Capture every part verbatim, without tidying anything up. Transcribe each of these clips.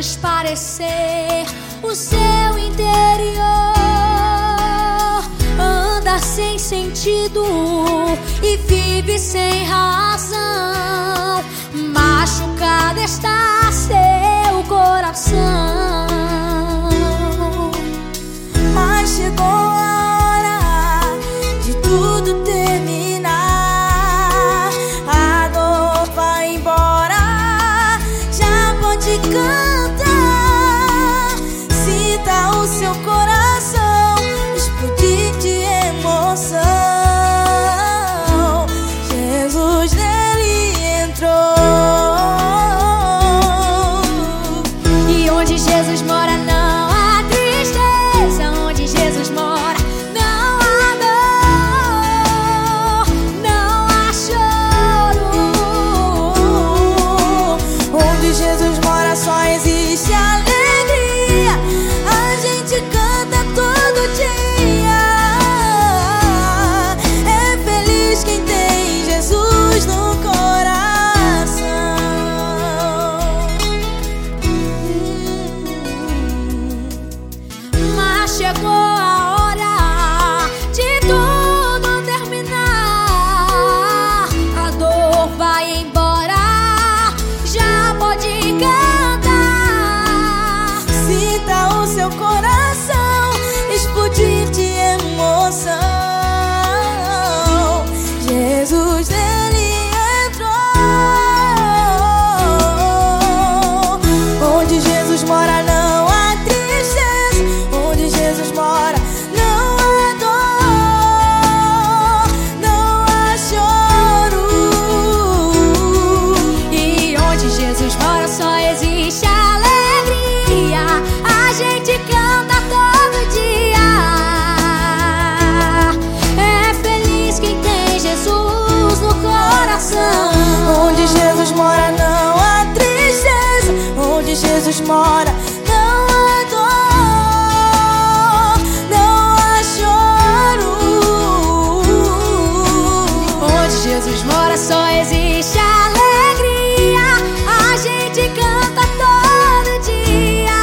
transparecer o seu interior. Anda sem sentido e vive sem razão. Machucado está seu coração. Mas chegou a hora de tudo terminar. A dor vai embora, já pode cantar. Sinta o seu coração explodir de emoção. Jesus nele entrou. E onde Jesus mora não há tristeza. Onde Jesus mora não há dor, não há choro. Onde Jesus mora só existe alegria. A gente canta todo dia. É feliz quem tem Jesus no coração. Mas chegou a hora de tudo terminar. A dor vai embora, já pode cantar. Sinta o seu coração explodir de emoção. Jesus nele entrou. Onde Jesus mora não há tristeza. Onde Jesus mora não há dor, não há choro. E onde Jesus mora só existe alegria. A gente canta todo dia. É feliz quem tem Jesus no coração. Onde Jesus mora não há tristeza. Onde Jesus mora não há dor, não há choro. Onde Jesus mora só existe alegria. A gente canta todo dia.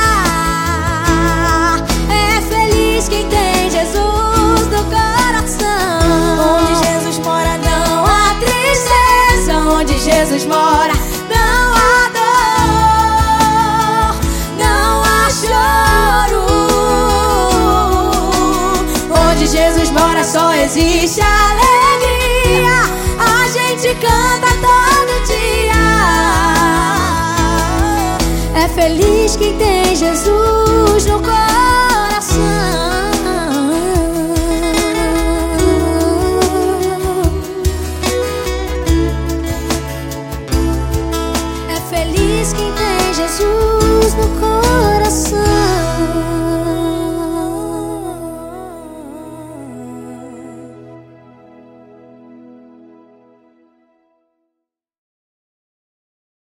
É feliz quem tem Jesus no coração. Onde Jesus mora não há tristeza. Onde Jesus mora não há dor, não há choro. Onde Jesus mora só existe alegria. A gente canta todo dia. É feliz quem tem Jesus no coração.